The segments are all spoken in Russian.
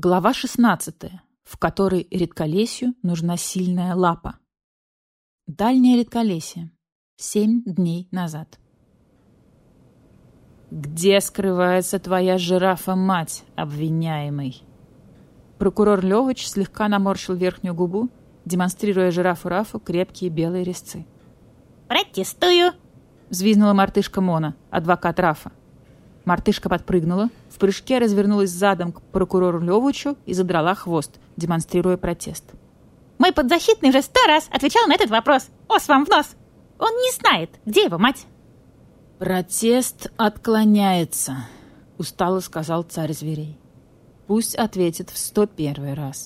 Глава 16, в которой редколесью нужна сильная лапа. Дальнее редколесье. 7 дней назад. «Где скрывается твоя жирафа-мать, обвиняемый?» Прокурор Левыч слегка наморщил верхнюю губу, демонстрируя жирафу Рафу крепкие белые резцы. «Протестую!» — взвизгнула мартышка Мона, адвокат Рафа. Мартышка подпрыгнула, в прыжке развернулась задом к прокурору Левычу и задрала хвост, демонстрируя протест. «Мой подзащитный уже 100 раз отвечал на этот вопрос. Ос вам в нос! Он не знает, где его мать!» «Протест отклоняется», — устало сказал царь зверей. «Пусть ответит в 101 раз».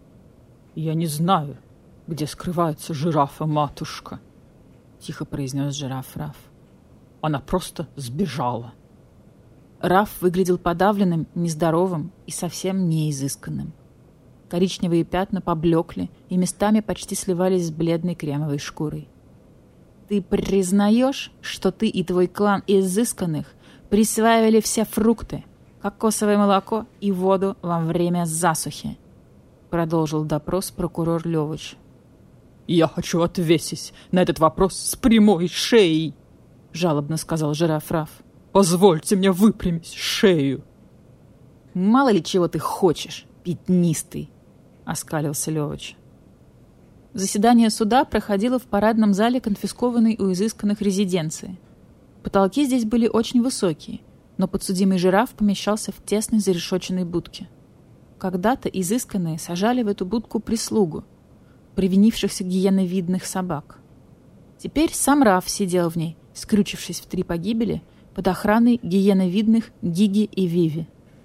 «Я не знаю, где скрывается жирафа-матушка», — тихо произнес жираф Раф. «Она просто сбежала». Раф выглядел подавленным, нездоровым и совсем неизысканным. Коричневые пятна поблекли и местами почти сливались с бледной кремовой шкурой. «Ты признаешь, что ты и твой клан изысканных присваивали все фрукты, кокосовое молоко и воду во время засухи?» Продолжил допрос прокурор Левыч. «Я хочу ответить на этот вопрос с прямой шеей», — жалобно сказал жираф Раф. «Позвольте мне выпрямить шею». «Мало ли чего ты хочешь, пятнистый», — оскалился Левыч. Заседание суда проходило в парадном зале конфискованной у изысканных резиденции. Потолки здесь были очень высокие, но подсудимый жираф помещался в тесной зарешоченной будке. Когда-то изысканные сажали в эту будку прислугу, привинившихся гиеновидных собак. Теперь сам Раф сидел в ней, скрючившись в 3 погибели, под охраной гиеновидных Гиги и Виви.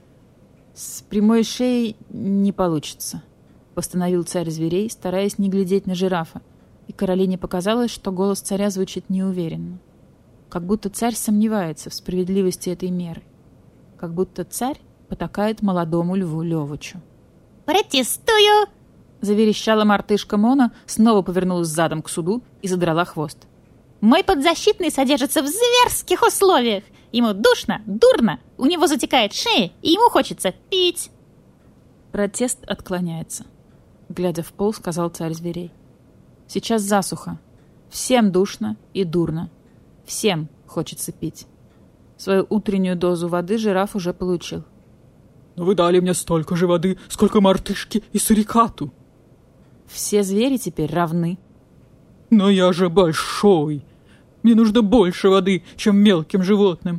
«С прямой шеей не получится», — постановил царь зверей, стараясь не глядеть на жирафа, и Каролине показалось, что голос царя звучит неуверенно. Как будто царь сомневается в справедливости этой меры. Как будто царь потакает молодому льву Левычу. «Протестую!» — заверещала мартышка Мона, снова повернулась задом к суду и задрала хвост. «Мой подзащитный содержится в зверских условиях. Ему душно, дурно, у него затекает шея, и ему хочется пить». «Протест отклоняется», — глядя в пол, сказал царь зверей. «Сейчас засуха. Всем душно и дурно. Всем хочется пить. Свою утреннюю дозу воды жираф уже получил». «Но вы дали мне столько же воды, сколько мартышке и сурикату». «Все звери теперь равны». «Но я же большой. Мне нужно больше воды, чем мелким животным».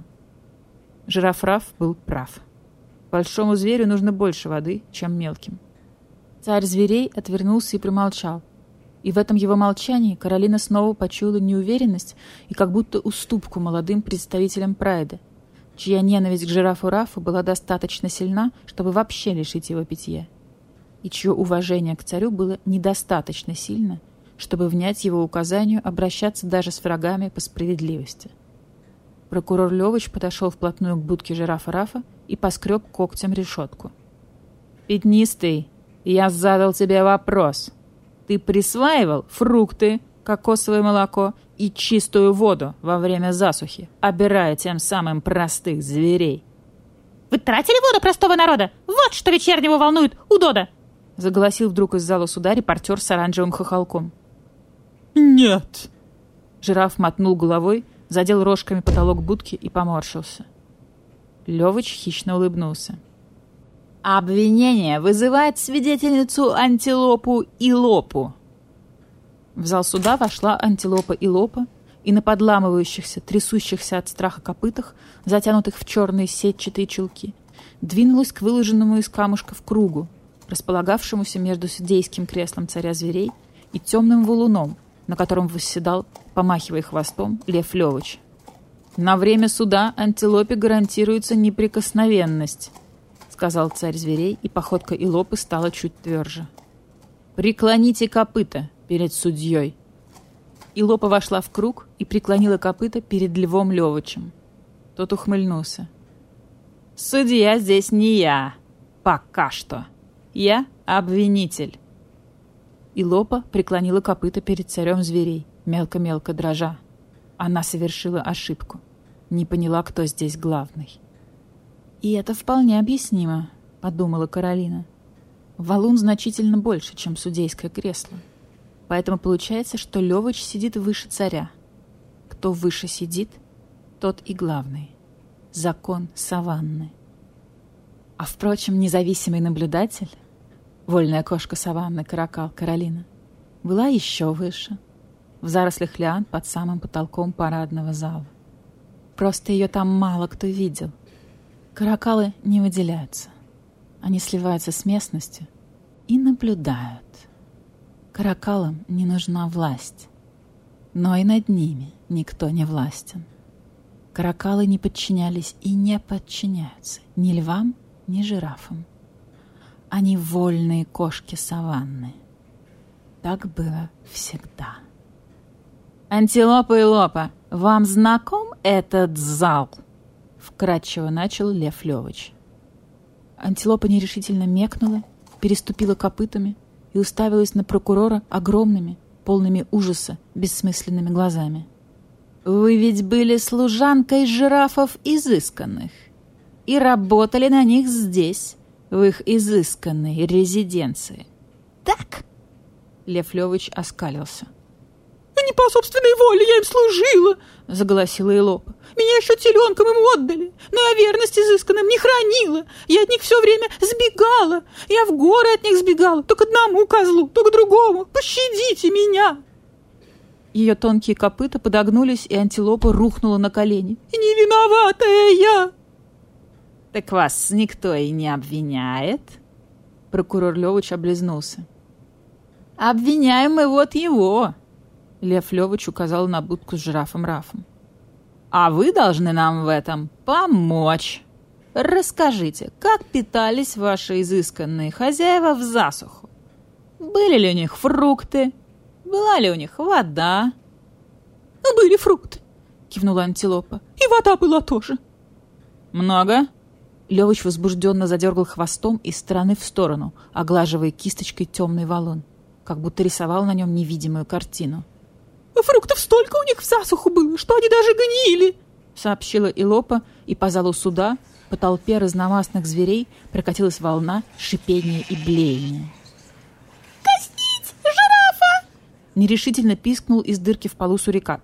Жираф Раф был прав. Большому зверю нужно больше воды, чем мелким. Царь зверей отвернулся и промолчал. И в этом его молчании Каролина снова почуяла неуверенность и как будто уступку молодым представителям прайда, чья ненависть к жирафу Рафу была достаточно сильна, чтобы вообще лишить его питья, и чье уважение к царю было недостаточно сильно, чтобы внять его указанию обращаться даже с врагами по справедливости. Прокурор Левыч подошел вплотную к будке жирафа Рафа и поскреб когтем решетку. «Пятнистый, я задал тебе вопрос. Ты присваивал фрукты, кокосовое молоко и чистую воду во время засухи, обирая тем самым простых зверей?» «Вы тратили воду простого народа? Вот что вечернего волнует удода!» заголосил вдруг из зала суда репортер с оранжевым хохолком. «Нет!» Жираф мотнул головой, задел рожками потолок будки и поморщился. Левыч хищно улыбнулся. «Обвинение вызывает свидетельницу антилопу Илопу». В зал суда вошла антилопа Илопа и на подламывающихся, трясущихся от страха копытах, затянутых в черные сетчатые чулки, двинулась к выложенному из камушков кругу, располагавшемуся между судейским креслом царя зверей и темным валуном, на котором восседал, помахивая хвостом, лев Левыч. «На время суда антилопе гарантируется неприкосновенность», — сказал царь зверей, и походка Илопы стала чуть тверже. «Преклоните копыта перед судьей». Илопа вошла в круг и преклонила копыта перед львом Левычем. Тот ухмыльнулся. «Судья здесь не я. Пока что. Я обвинитель». Илопа преклонила копыта перед царем зверей, мелко-мелко дрожа. Она совершила ошибку. Не поняла, кто здесь главный. «И это вполне объяснимо», — подумала Каролина. Валун значительно больше, чем судейское кресло. Поэтому получается, что Левыч сидит выше царя. Кто выше сидит, тот и главный. Закон саванны. А впрочем, независимый наблюдатель, вольная кошка саванны Каракал Каролина, была еще выше, в зарослях лиан под самым потолком парадного зала. Просто ее там мало кто видел. Каракалы не выделяются. Они сливаются с местностью и наблюдают. Каракалам не нужна власть, но и над ними никто не властен. Каракалы не подчинялись и не подчиняются ни львам, ни жирафам. Они вольные кошки саванны. Так было всегда. «Антилопа и Лопа, вам знаком этот зал?» Вкратчиво начал Лев Левыч. Антилопа нерешительно мекнула, переступила копытами и уставилась на прокурора огромными, полными ужаса, бессмысленными глазами. «Вы ведь были служанкой жирафов изысканных и работали на них здесь, в их изысканной резиденции. Так?» Лев Левыч оскалился. «Не по собственной воле я им служила!» — заголосила Илопа. «Меня еще теленком им отдали, но я верность изысканным не хранила. Я от них все время сбегала. Я в горы от них сбегала, то к одному козлу, то к другому. Пощадите меня!» Ее тонкие копыта подогнулись, и антилопа рухнула на колени. «Не виноватая я!» «Так вас никто и не обвиняет?» Прокурор Левыч облизнулся. «Обвиняем мы вот его!» Лев Левыч указал на будку с жирафом Рафом. «А вы должны нам в этом помочь. Расскажите, как питались ваши изысканные хозяева в засуху? Были ли у них фрукты? Была ли у них вода?» «Были фрукты», — кивнула антилопа. «И вода была тоже». «Много?» Левыч возбужденно задергал хвостом из стороны в сторону, оглаживая кисточкой темный валун, как будто рисовал на нем невидимую картину. «Фруктов столько у них в засуху было, что они даже гнили», — сообщила Илопа, и по залу суда, по толпе разномастных зверей прокатилась волна шипения и блеяния. «Казнить жирафа!» — нерешительно пискнул из дырки в полу сурикат.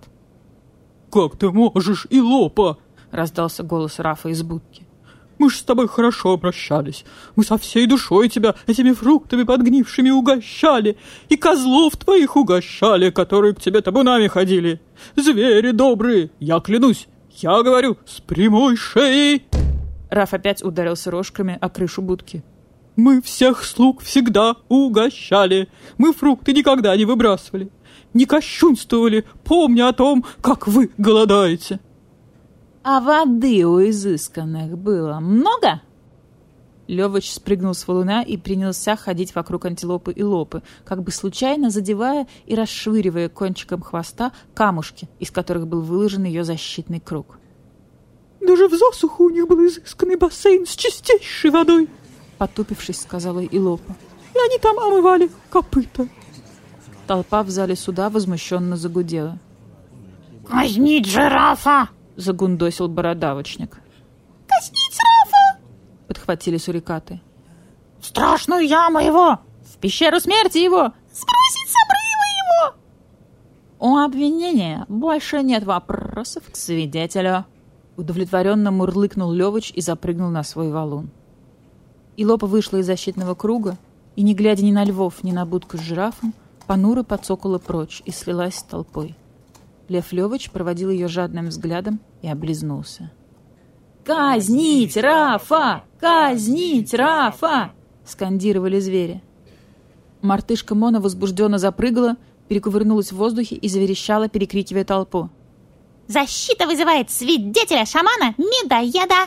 «Как ты можешь, Илопа?» — раздался голос Рафа из будки. «Мы ж с тобой хорошо обращались. Мы со всей душой тебя этими фруктами подгнившими угощали, и козлов твоих угощали, которые к тебе табунами ходили. Звери добрые, я клянусь, я говорю, с прямой шеей!» Раф опять ударился рожками о крышу будки. «Мы всех слуг всегда угощали. Мы фрукты никогда не выбрасывали, не кощунствовали, помня о том, как вы голодаете». «А воды у изысканных было много?» Левыч спрыгнул с валуна и принялся ходить вокруг антилопы и лопы, как бы случайно задевая и расшвыривая кончиком хвоста камушки, из которых был выложен ее защитный круг. «Даже в засуху у них был изысканный бассейн с чистейшей водой», — потупившись, сказала Илопа. «И они там омывали копыта». Толпа в зале суда возмущенно загудела. «Казнить жирафа!» — загундосил бородавочник. «Казнить Рафа!» — подхватили сурикаты. «В страшную яму его! В пещеру смерти его! Сбросить с обрыва его!» «У обвинения больше нет вопросов к свидетелю!» Удовлетворенно мурлыкнул Левыч и запрыгнул на свой валун. Илопа вышла из защитного круга и, не глядя ни на львов, ни на будку с жирафом, понуро подсокола прочь и слилась с толпой. Лев Левыч проводил ее жадным взглядом и облизнулся. «Казнить Рафа! Казнить Рафа!» — скандировали звери. Мартышка Мона возбужденно запрыгала, перекувырнулась в воздухе и заверещала, перекрикивая толпу. «Защита вызывает свидетеля шамана Медоеда!»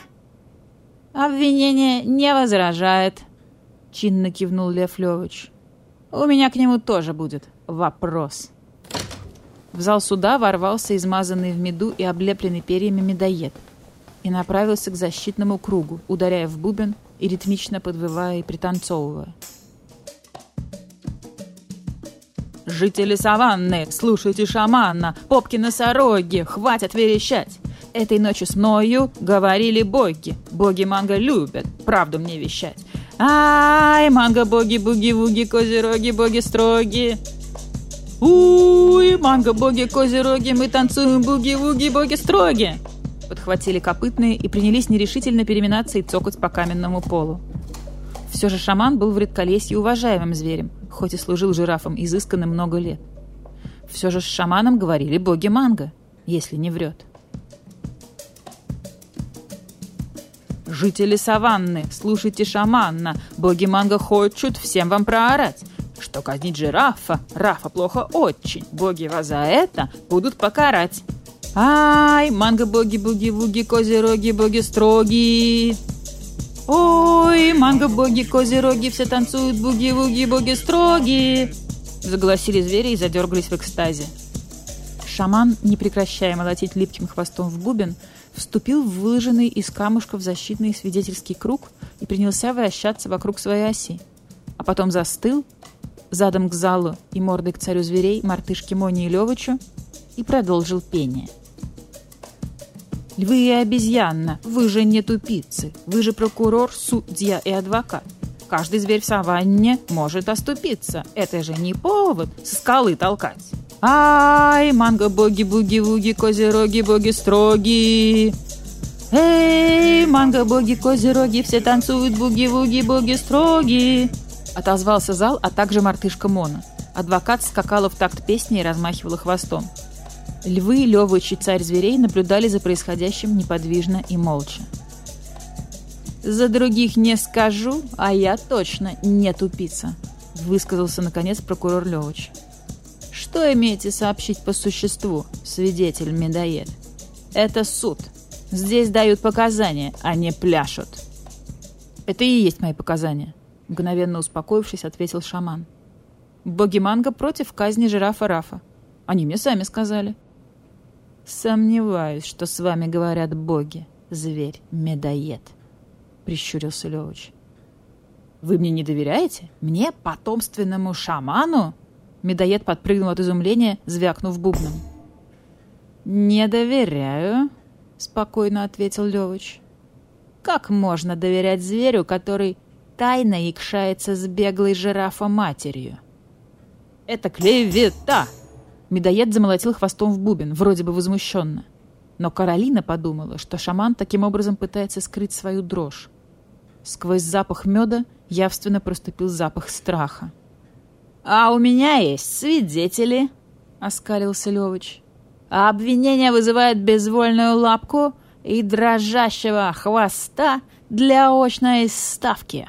«Обвинение не возражает», — чинно кивнул Лев Левыч. «У меня к нему тоже будет вопрос». В зал суда ворвался измазанный в меду и облепленный перьями медоед и направился к защитному кругу, ударяя в бубен и ритмично подвывая и пританцовывая. «Жители саванны, слушайте шамана, попки-носороги, хватит верещать! Этой ночью с мною говорили боги, боги манго любят правду мне вещать. Ай, манго, боги, буги-вуги, козероги, боги строги. Уй, манго, боги, козероги, мы танцуем, буги-вуги, боги строги. Подхватили копытные и принялись нерешительно переминаться и цокать по каменному полу. Все же шаман был в редколесье уважаемым зверем, хоть и служил жирафам изысканным много лет. Все же с шаманом говорили боги манго, если не врет. Жители саванны, слушайте шамана, боги манго хочут всем вам проорать, что казнить жирафа, Рафа плохо очень, боги вас за это будут покарать. Ай, манго, боги, буги-вуги, козероги, боги строги. Ой, манго, боги, козероги, все танцуют, буги-вуги, боги строги. Заголосили звери и задергались в экстазе. Шаман, не прекращая молотить липким хвостом в бубен, вступил в выложенный из камушков защитный свидетельский круг и принялся вращаться вокруг своей оси. А потом застыл, задом к залу и мордой к царю зверей, мартышке Моне и Левычу, и продолжил пение. «Львы и обезьяна, вы же не тупицы, вы же прокурор, судья и адвокат. Каждый зверь в саванне может оступиться, это же не повод со скалы толкать. Ай, манго, боги, буги-вуги, козероги, боги строги. Эй, манго, боги, козероги, все танцуют, буги-вуги, боги строги!» Отозвался зал, а также мартышка Мона. Адвокат скакала в такт песни и размахивала хвостом. Львы, Левыч и царь зверей наблюдали за происходящим неподвижно и молча. «За других не скажу, а я точно не тупица», — высказался, наконец, прокурор Левыч. «Что имеете сообщить по существу, свидетель-медоед? Это суд. Здесь дают показания, а не пляшут». «Это и есть мои показания», — мгновенно успокоившись, ответил шаман. «Боги манго против казни жирафа Рафа. Они мне сами сказали». «Сомневаюсь, что с вами говорят боги, зверь-медоед», — прищурился Левыч. «Вы мне не доверяете? Мне, потомственному шаману?» Медоед подпрыгнул от изумления, звякнув бубном. «Не доверяю», — спокойно ответил Левыч. «Как можно доверять зверю, который тайно якшается с беглой жирафа-матерью?» «Это клевета!» Медоед замолотил хвостом в бубен, вроде бы возмущенно. Но Каролина подумала, что шаман таким образом пытается скрыть свою дрожь. Сквозь запах меда явственно проступил запах страха. «А у меня есть свидетели», — оскалился Левыч. «А обвинение вызывает безвольную лапку и дрожащего хвоста для очной ставки».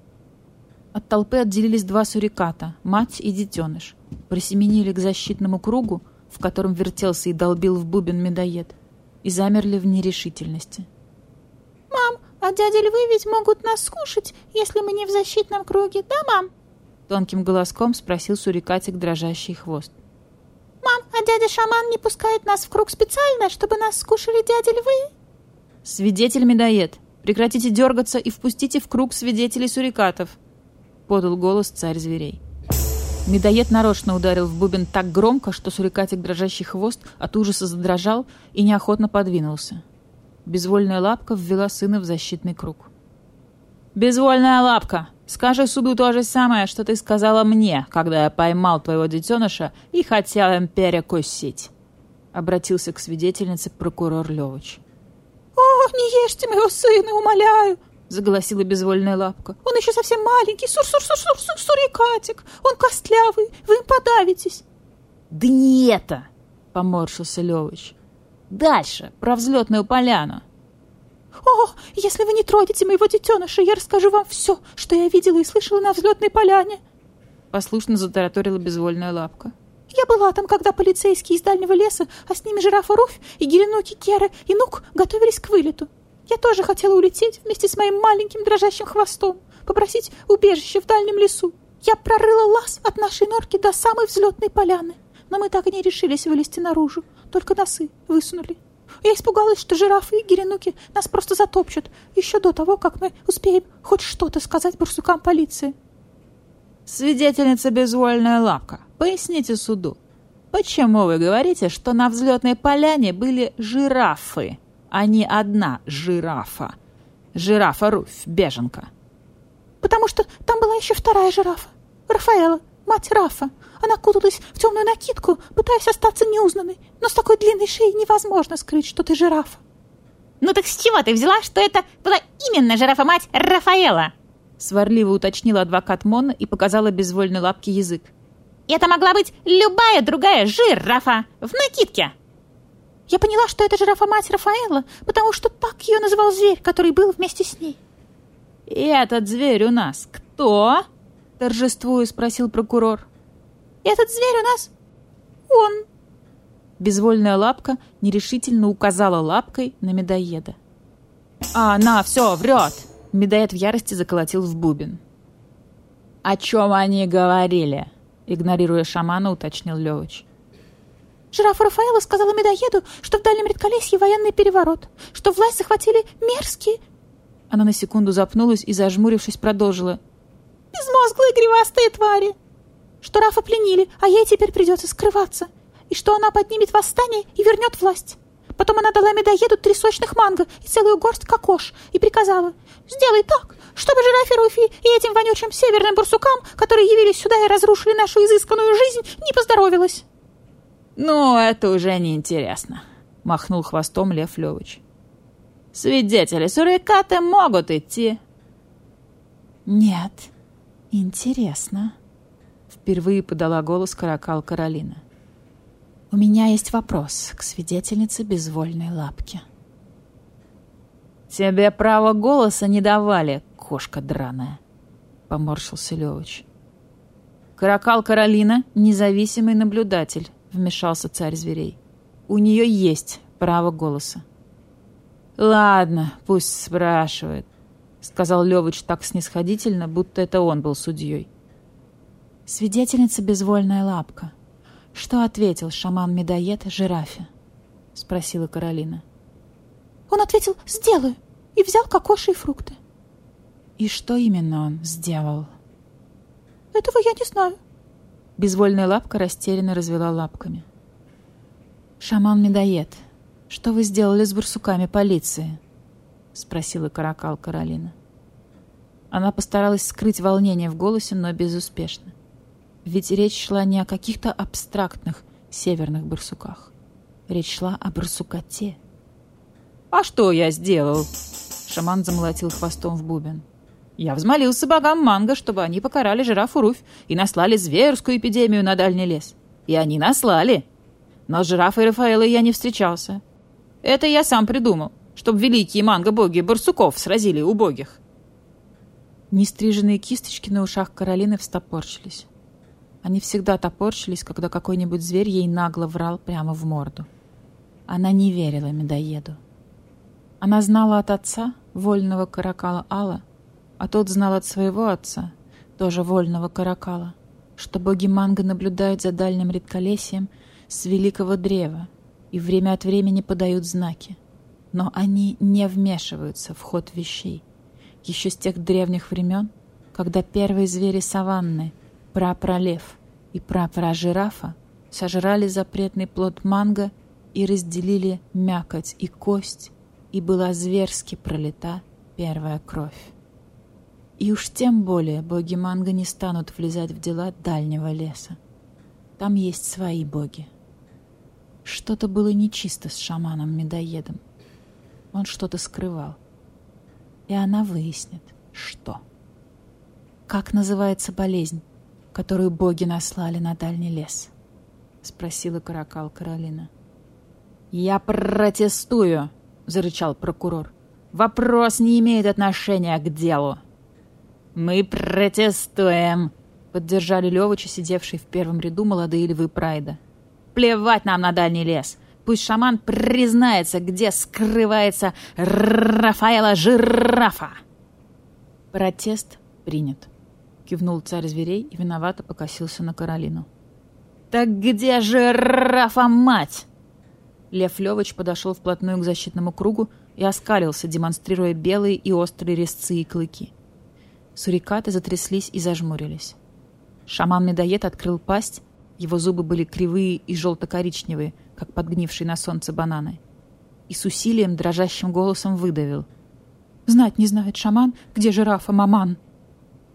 От толпы отделились два суриката, мать и детеныш. Присеменили к защитному кругу, в котором вертелся и долбил в бубен медоед, и замерли в нерешительности. «Мам, а дяди львы ведь могут нас скушать, если мы не в защитном круге, да, мам?» Тонким голоском спросил сурикатик дрожащий хвост. «Мам, а дядя шаман не пускает нас в круг специально, чтобы нас скушали дяди львы?» «Свидетель-медоед, прекратите дергаться и впустите в круг свидетелей сурикатов», — подал голос царь зверей. Медоед нарочно ударил в бубен так громко, что сурикатик дрожащий хвост от ужаса задрожал и неохотно подвинулся. Безвольная лапка ввела сына в защитный круг. «Безвольная лапка, скажи суду то же самое, что ты сказала мне, когда я поймал твоего детеныша и хотел им перекусить», — обратился к свидетельнице прокурор Левыч. «О, не ешьте моего сына, умоляю!» — заголосила безвольная лапка. «Он еще совсем маленький, сурикатик, он костлявый, вы им подавитесь». «Да не это!» — поморщился Левыч. «Дальше, про взлетную поляну». «О, если вы не тронете моего детеныша, я расскажу вам все, что я видела и слышала на взлетной поляне», — послушно затараторила безвольная лапка. «Я была там, когда полицейские из дальнего леса, а с ними жирафа Руфь и Геренуки Кера и Нук готовились к вылету. Я тоже хотела улететь вместе с моим маленьким дрожащим хвостом, попросить убежище в дальнем лесу. Я прорыла лаз от нашей норки до самой взлетной поляны, но мы так и не решились вылезти наружу, только носы высунули. Я испугалась, что жирафы и геренуки нас просто затопчут еще до того, как мы успеем хоть что-то сказать барсукам полиции». «Свидетельница безвольная лапка, поясните суду, почему вы говорите, что на взлетной поляне были жирафы, а не одна жирафа? Жирафа Руфь, беженка». потому что там была еще вторая жирафа. Рафаэла, мать Рафа. Она куталась в темную накидку, пытаясь остаться неузнанной, но с такой длинной шеей невозможно скрыть, что ты жирафа. Ну так с чего ты взяла, что это была именно жирафа-мать Рафаэла? Сварливо уточнила адвокат Мона и показала безвольной лапке язык. Это могла быть любая другая жирафа в накидке. Я поняла, что это жирафа-мать Рафаэла, потому что так ее называл зверь, который был вместе с ней. «И этот зверь у нас кто?» — торжествуя спросил прокурор. «Этот зверь у нас он». Безвольная лапка нерешительно указала лапкой на медоеда. «А она все врет!» — медоед в ярости заколотил в бубен. «О чем они говорили?» — игнорируя шамана, уточнил Левыч. Жирафа Рафаэла сказала медоеду, что в Дальнем Редколесье военный переворот, что власть захватили мерзкие... Она на секунду запнулась и, зажмурившись, продолжила. «Безмозглые гривастые твари! Что Рафа пленили, а ей теперь придется скрываться, и что она поднимет восстание и вернет власть. Потом она дала медоеду 3 сочных манго и целую горсть кокош и приказала: сделай так, чтобы жирафе Руфи и этим вонючим северным барсукам, которые явились сюда и разрушили нашу изысканную жизнь, не поздоровилось». «Ну, это уже неинтересно», — махнул хвостом Лев Левыч. «Свидетели-сурикаты могут идти». «Нет, интересно», — впервые подала голос каракал Каролина. «У меня есть вопрос к свидетельнице безвольной лапки». «Тебе право голоса не давали, кошка драная», — поморщился Левыч. «Каракал Каролина — независимый наблюдатель», — вмешался царь зверей. «У нее есть право голоса». «Ладно, пусть спрашивает», — сказал Левыч так снисходительно, будто это он был судьей. «Свидетельница безвольная лапка. Что ответил шаман-медоед жирафе?» — спросила Каролина. «Он ответил: сделаю, и взял кокоши и фрукты». «И что именно он сделал?» «Этого я не знаю». Безвольная лапка растерянно развела лапками. «Шаман-медоед, что вы сделали с барсуками полиции?» — спросила каракал Каролина. Она постаралась скрыть волнение в голосе, но безуспешно. Ведь речь шла не о каких-то абстрактных северных барсуках. Речь шла о барсукоте. «А что я сделал?» Шаман замолотил хвостом в бубен. «Я взмолился богам манго, чтобы они покарали жирафу Руфь и наслали зверскую эпидемию на дальний лес. И они наслали. Но с жирафой Рафаэлой я не встречался. Это я сам придумал, чтобы великие манго-боги барсуков сразили убогих». Нестриженные кисточки на ушах Каролины встопорщились. Они всегда топорщились, когда какой-нибудь зверь ей нагло врал прямо в морду. Она не верила медоеду. Она знала от отца, вольного каракала Алла, а тот знал от своего отца, тоже вольного каракала, что боги манго наблюдают за Дальним Редколесьем с великого древа и время от времени подают знаки. Но они не вмешиваются в ход вещей. Еще с тех древних времен, когда первые звери саванны, прапралев и прапражирафа, сожрали запретный плод манго и разделили мякоть и кость, и была зверски пролита первая кровь. И уж тем более боги манго не станут влезать в дела дальнего леса. Там есть свои боги. Что-то было нечисто с шаманом-медоедом. Он что-то скрывал. И она выяснит, что. «Как называется болезнь, которую боги наслали на дальний лес?» — спросила каракал Каролина. «Я протестую!» — зарычал прокурор. «Вопрос не имеет отношения к делу». «Мы протестуем!» — поддержали Левыча, сидевшие в первом ряду молодые львы Прайда. «Плевать нам на дальний лес! Пусть шаман признается, где скрывается Рафаэла жирафа!» «Протест принят», — кивнул царь зверей и виновато покосился на Каролину. «Так где жирафа-мать?» Лев Левыч подошел вплотную к защитному кругу и оскалился, демонстрируя белые и острые резцы и клыки. Сурикаты затряслись и зажмурились. Шаман-медоед открыл пасть, его зубы были кривые и желто-коричневые, как подгнившие на солнце бананы, и с усилием дрожащим голосом выдавил: «Знать не знает шаман, где жирафа Маман».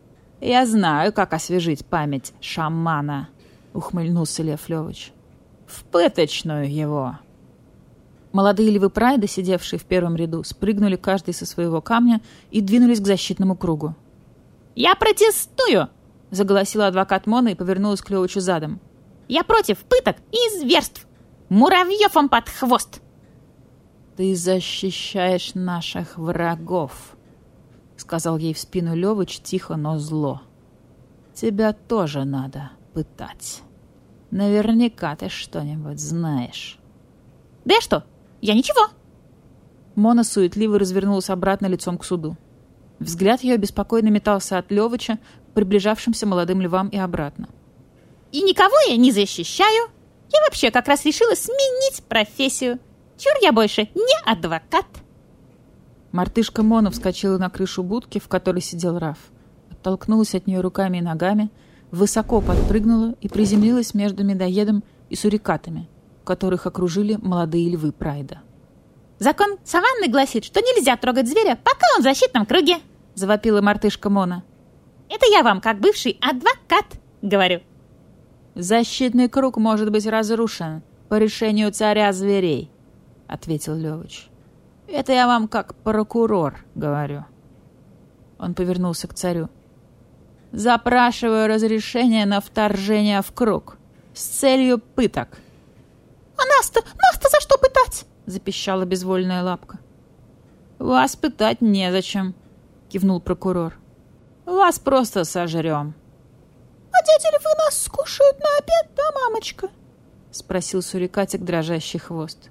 «Я знаю, как освежить память шамана», — ухмыльнулся Лев Левыч. «В пыточную его». Молодые львы Прайда, сидевшие в первом ряду, спрыгнули каждый со своего камня и двинулись к защитному кругу. «Я протестую!» — заголосила адвокат Мона и повернулась к Левычу задом. «Я против пыток и зверств! Муравьев вам под хвост!» «Ты защищаешь наших врагов», — сказал ей в спину Левыч тихо, но зло. «Тебя тоже надо пытать. Наверняка ты что-нибудь знаешь». «Да я что? Я ничего!» Мона суетливо развернулась обратно лицом к суду. Взгляд ее беспокойно метался от Левыча к приближавшимся молодым львам и обратно. «И никого я не защищаю! Я вообще как раз решила сменить профессию! Чур я больше не адвокат!» Мартышка Мона вскочила на крышу будки, в которой сидел Раф, оттолкнулась от нее руками и ногами, высоко подпрыгнула и приземлилась между медоедом и сурикатами, которых окружили молодые львы Прайда. «Закон саванны гласит, что нельзя трогать зверя, пока он в защитном круге!» — завопила мартышка Мона. «Это я вам, как бывший адвокат, говорю!» «Защитный круг может быть разрушен по решению царя зверей», — ответил Левыч. «Это я вам, как прокурор, говорю». Он повернулся к царю. «Запрашиваю разрешение на вторжение в круг с целью пыток». «А нас-то за что пытать?» — запищала безвольная лапка. «Вас пытать незачем», — кивнул прокурор. «Вас просто сожрем». «А дяди львы нас скушают на обед, да, мамочка?» — спросил сурикатик дрожащий хвост.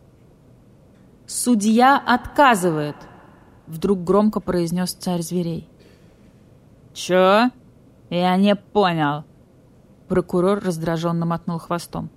«Судья отказывает», — вдруг громко произнес царь зверей. «Чё? Я не понял». Прокурор раздраженно мотнул хвостом.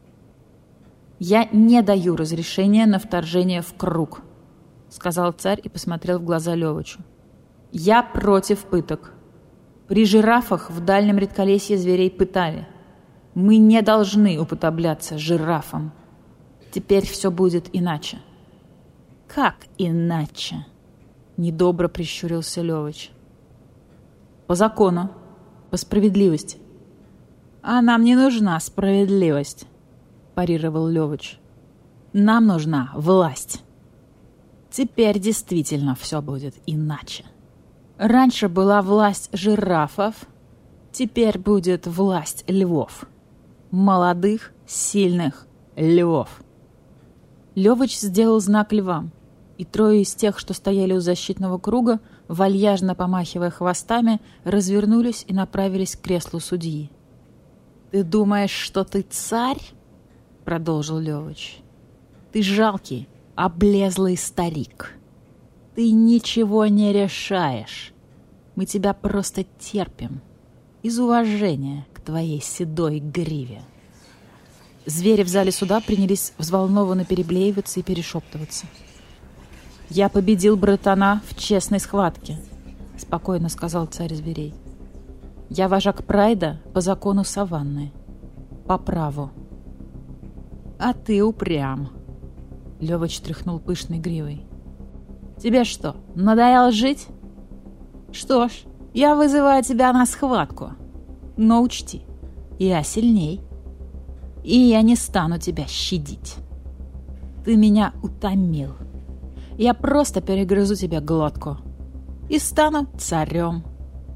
«Я не даю разрешения на вторжение в круг», — сказал царь и посмотрел в глаза Левычу. «Я против пыток. При жирафах в дальнем редколесье зверей пытали. Мы не должны уподобляться жирафам. Теперь все будет иначе». «Как иначе?» — недобро прищурился Левыч. «По закону, по справедливости». «А нам не нужна справедливость», — парировал Левыч. «Нам нужна власть. Теперь действительно все будет иначе. Раньше была власть жирафов, теперь будет власть львов. Молодых, сильных львов». Левыч сделал знак львам, и трое из тех, что стояли у защитного круга, вальяжно помахивая хвостами, развернулись и направились к креслу судьи. «Ты думаешь, что ты царь?» — продолжил Левыч. «Ты жалкий, облезлый старик. Ты ничего не решаешь. Мы тебя просто терпим из уважения к твоей седой гриве». Звери в зале суда принялись взволнованно переблеиваться и перешептываться. «Я победил братана в честной схватке», — спокойно сказал царь зверей. «Я вожак Прайда по закону саванны, по праву». «А ты упрям», — Левыч тряхнул пышной гривой. «Тебе что, надоело жить? Что ж, я вызываю тебя на схватку. Но учти, я сильней, и я не стану тебя щадить. Ты меня утомил. Я просто перегрызу тебе глотку и стану царем.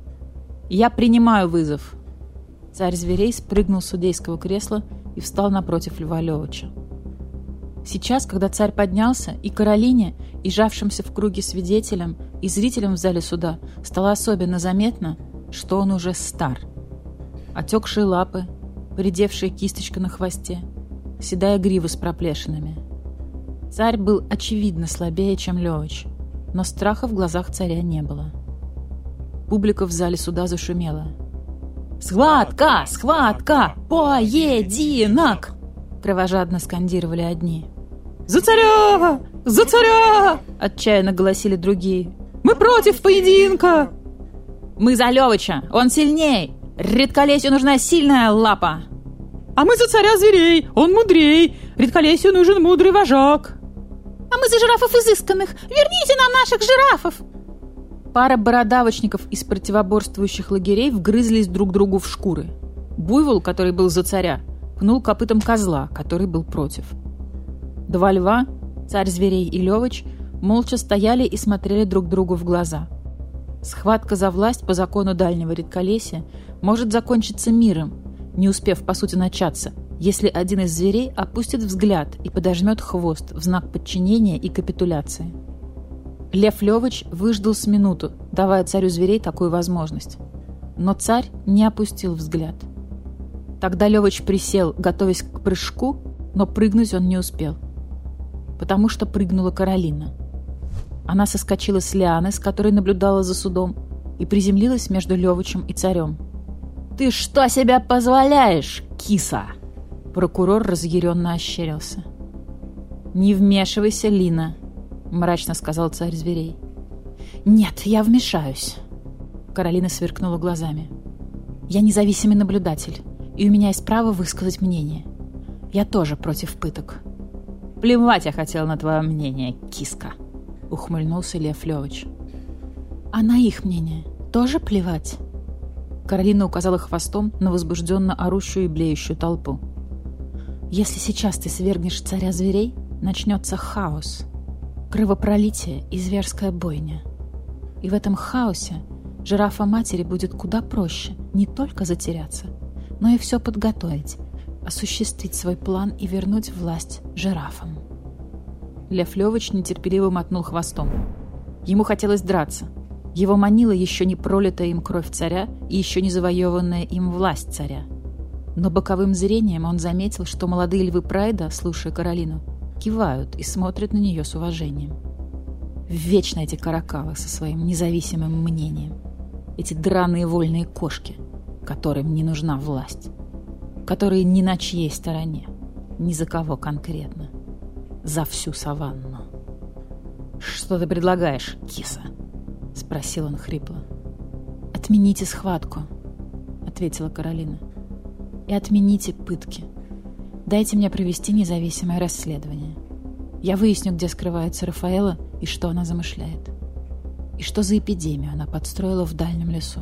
Я принимаю вызов». Царь зверей спрыгнул с судейского кресла и встал напротив Льва Левыча. Сейчас, когда царь поднялся, и Каролине, и жавшимся в круге свидетелям, и зрителям в зале суда стало особенно заметно, что он уже стар. Отекшие лапы, поредевшая кисточка на хвосте, седая грива с проплешинами. Царь был очевидно слабее, чем Левыч, но страха в глазах царя не было. Публика в зале суда зашумела. «Схватка! Схватка! Поединок!» — кровожадно скандировали одни. «За царя! За царя!» — отчаянно голосили другие. «Мы против поединка!» «Мы за Левыча! Он сильней! Редколесью нужна сильная лапа!» «А мы за царя зверей! Он мудрей! Редколесью нужен мудрый вожак!» «А мы за жирафов изысканных! Верните нам наших жирафов!» Пара бородавочников из противоборствующих лагерей вгрызлись друг другу в шкуры. Буйвол, который был за царя, пнул копытом козла, который был против. Два льва, царь зверей и Левыч, молча стояли и смотрели друг другу в глаза. Схватка за власть по закону дальнего редколесья может закончиться миром, не успев, по сути, начаться, если один из зверей опустит взгляд и подожмет хвост в знак подчинения и капитуляции. Лев Левыч выждал с минуту, давая царю зверей такую возможность. Но царь не опустил взгляд. Тогда Левыч присел, готовясь к прыжку, но прыгнуть он не успел. Потому что прыгнула Каролина. Она соскочила с лианы, с которой наблюдала за судом, и приземлилась между Левычем и царем. «Ты что себе позволяешь, киса?» Прокурор разъяренно ощерился. «Не вмешивайся, Лина», — мрачно сказал царь зверей. «Нет, я вмешаюсь». Каролина сверкнула глазами. «Я независимый наблюдатель, и у меня есть право высказать мнение. Я тоже против пыток». «Плевать я хотел на твое мнение, киска», — ухмыльнулся Лев Левыч. «А на их мнение тоже плевать?» Каролина указала хвостом на возбужденно орущую и блеющую толпу. «Если сейчас ты свергнешь царя зверей, начнется хаос, кровопролитие и зверская бойня. И в этом хаосе жирафа-матери будет куда проще не только затеряться, но и все подготовить, осуществить свой план и вернуть власть жирафам». Лев Левыч нетерпеливо мотнул хвостом. Ему хотелось драться. Его манила еще не пролитая им кровь царя и еще не завоеванная им власть царя. Но боковым зрением он заметил, что молодые львы Прайда, слушая Каролину, кивают и смотрят на нее с уважением. Вечно эти каракалы со своим независимым мнением. Эти драные вольные кошки, которым не нужна власть. Которые ни на чьей стороне, ни за кого конкретно. За всю саванну. «Что ты предлагаешь, киса?» — спросил он хрипло. «Отмените схватку», — ответила Каролина. «И отмените пытки. Дайте мне провести независимое расследование. Я выясню, где скрывается Рафаэла и что она замышляет. И что за эпидемию она подстроила в дальнем лесу».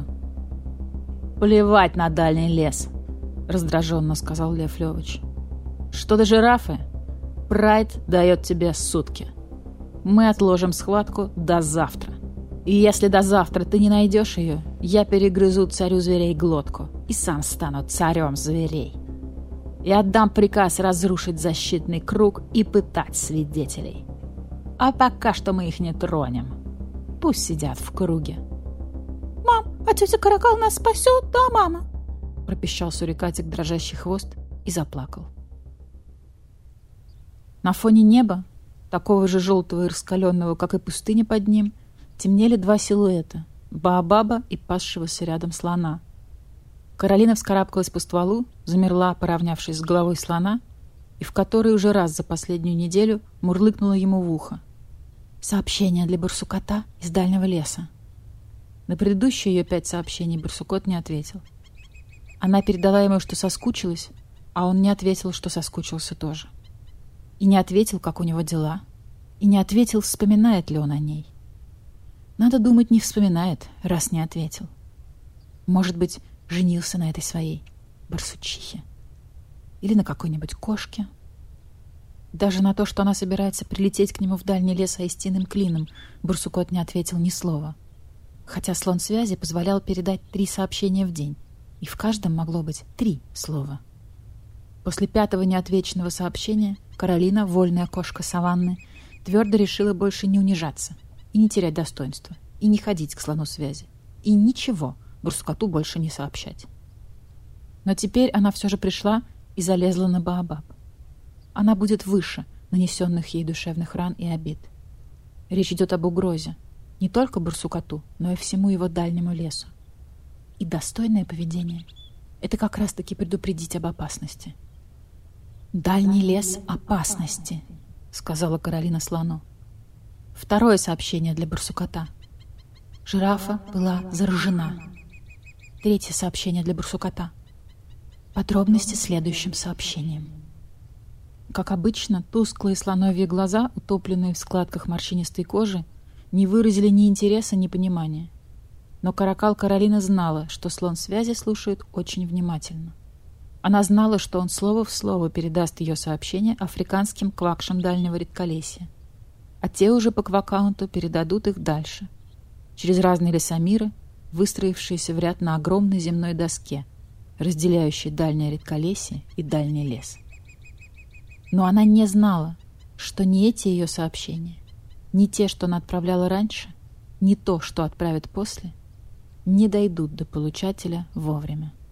«Плевать на дальний лес», — раздраженно сказал Лев Левыч. «Что до жирафы? Прайд дает тебе сутки. Мы отложим схватку до завтра. И если до завтра ты не найдешь ее, я перегрызу царю зверей глотку и сам стану царем зверей. И отдам приказ разрушить защитный круг и пытать свидетелей. А пока что мы их не тронем. Пусть сидят в круге». «Мам, а тетя Каракал нас спасет, да, мама?» пропищал сурикатик дрожащий хвост и заплакал. На фоне неба, такого же желтого и раскаленного, как и пустыня под ним, темнели два силуэта — Баобаба и пасшегося рядом слона. Каролина вскарабкалась по стволу, замерла, поравнявшись с головой слона, и в который уже раз за последнюю неделю мурлыкнула ему в ухо. «Сообщение для барсукота из дальнего леса». На предыдущие ее 5 сообщений барсукот не ответил. Она передала ему, что соскучилась, а он не ответил, что соскучился тоже. И не ответил, как у него дела, и не ответил, вспоминает ли он о ней. Надо думать, не вспоминает, раз не ответил. Может быть, женился на этой своей барсучихе. Или на какой-нибудь кошке. Даже на то, что она собирается прилететь к нему в дальний лес аистиным клином, барсукот не ответил ни слова. Хотя слон связи позволял передать 3 сообщения в день, и в каждом могло быть 3 слова. После 5-го неотвеченного сообщения Каролина, вольная кошка саванны, твердо решила больше не унижаться и не терять достоинства, и не ходить к слону связи, и ничего барсукоту больше не сообщать. Но теперь она все же пришла и залезла на Баобаб. Она будет выше нанесенных ей душевных ран и обид. Речь идет об угрозе не только барсукоту, но и всему его дальнему лесу. И достойное поведение — это как раз-таки предупредить об опасности. «Дальний лес опасности», — сказала Каролина слону. 2-е сообщение для барсукота. Жирафа была заражена. 3-е сообщение для барсукота. Подробности следующим сообщением. Как обычно, тусклые слоновьи глаза, утопленные в складках морщинистой кожи, не выразили ни интереса, ни понимания. Но Каракал Каролина знала, что слон связи слушает очень внимательно. Она знала, что он слово в слово передаст ее сообщение африканским квакшам дальнего редколесья. А те уже по квакаунту передадут их дальше, через разные лесомиры, выстроившиеся в ряд на огромной земной доске, разделяющей дальнее редколесье и дальний лес. Но она не знала, что ни эти ее сообщения, ни те, что она отправляла раньше, ни то, что отправит после, не дойдут до получателя вовремя.